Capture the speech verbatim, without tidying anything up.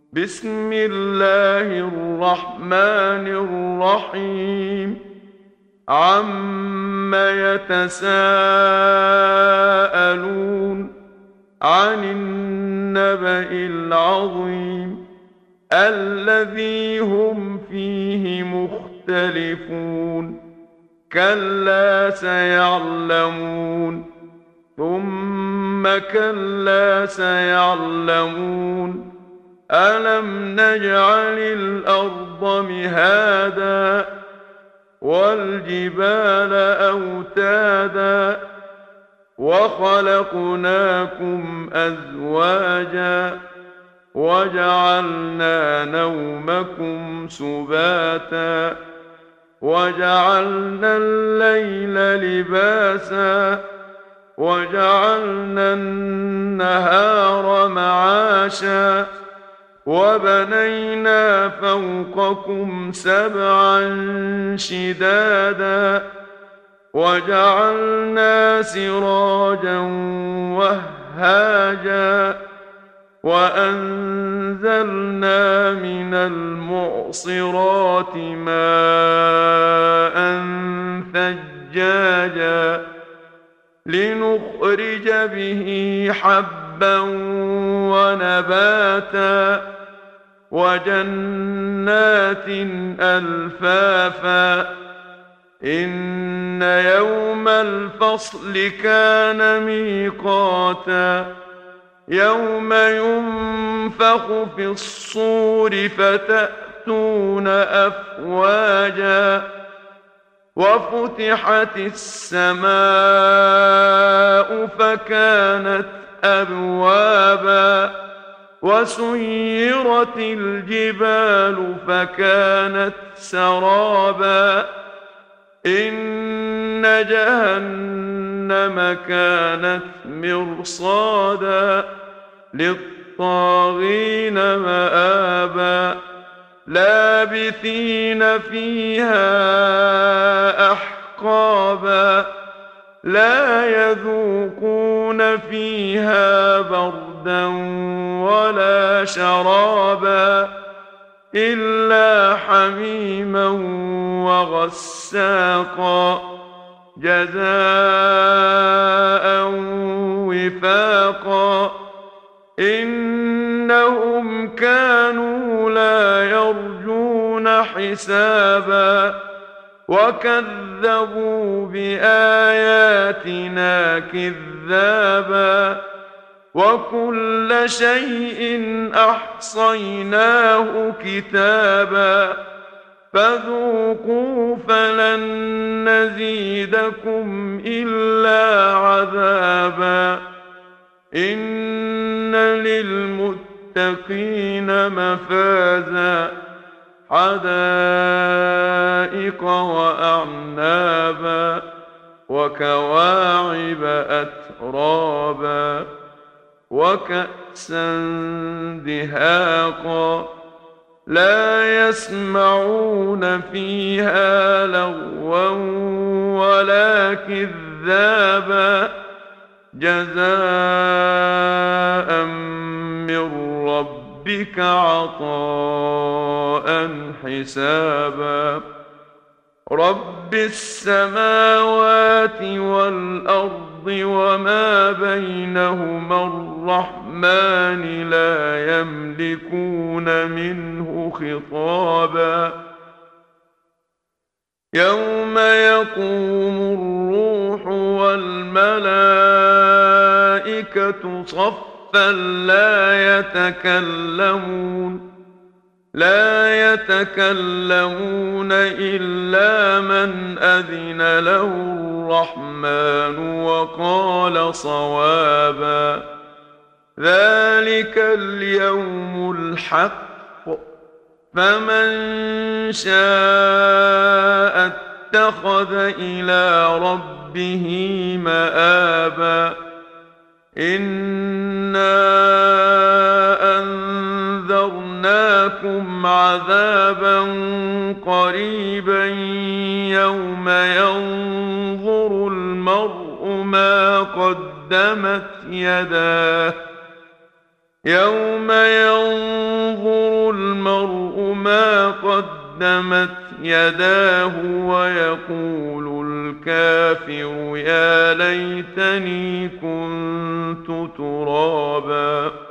بسم الله الرحمن الرحيم عم يتساءلون عن النبأ العظيم الذي هم فيه مختلفون كلا سيعلمون ثم كلا سيعلمون ألم نجعل الأرض مهادا والجبال أوتادا وخلقناكم أزواجا وجعلنا نومكم سباتا وجعلنا الليل لباسا وجعلنا النهار معاشا وبنينا فوقكم سبعا شدادا وجعلنا سراجا وهاجا وأنزلنا من المعصرات ماء ثجاجا لنخرج به حبا ونباتا وجنات ألفافا إن يوم الفصل كان ميقاتا يوم ينفخ في الصور فتأتون أفواجا وفتحت السماء فكانت أبوابا وسيرت الجبال فكانت سرابا إن جهنم كانت مرصادا للطاغين مآبا لابثين فيها أحقابا لا يذوقون فيها بردا ولا شرابا إلا حميما وغساقا جزاء وفاقا إنهم كانوا لا يرجون حسابا وكذبوا بآياتنا كذابا وكل شيء أحصيناه كتابا فذوقوا فلن نزيدكم إلا عذابا إن للمتقين مفازا حدائق وأعنابا وكواعب أترابا وكأسا دهاقا لا يسمعون فيها لغوا ولا كذابا جزاء من ربك عطاء حسابا رب السماوات والأرض وما بينهما الرحمن لا يملكون منه خطابا يوم يقوم الروح والملائكة صفا لا يتكلمون لا يتكلمون إلا من أذن له الرحمن وقال صوابا ذلك اليوم الحق فمن شاء اتخذ إلى ربه مآبا إنا أنذرناكم عذابا قريبا يوم ينظر المرء ما قدمت يداه يوم ينظر المرء ما قدمت يداه ويقول الكافر يا ليتني كنت ترابا.